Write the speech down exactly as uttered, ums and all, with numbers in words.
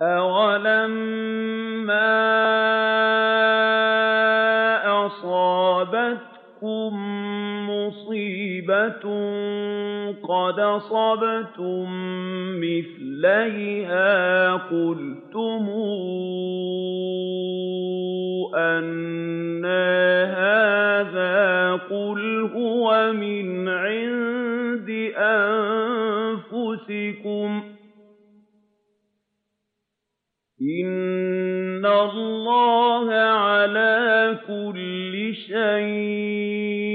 أَوَلَمَّا أَصَابَتْكُم مُّصِيبَةٌ قَدْ أَصَبْتُم مِّثْلَيْهَا قُلْتُمْ أَنَّىٰ هَٰذَا ۖ قُلْ هُوَ مِنْ عِندِ أَنفُسِكُمْ ۗ إِنَّ اللَّهَ عَلَىٰ كُلِّ شَيْءٍ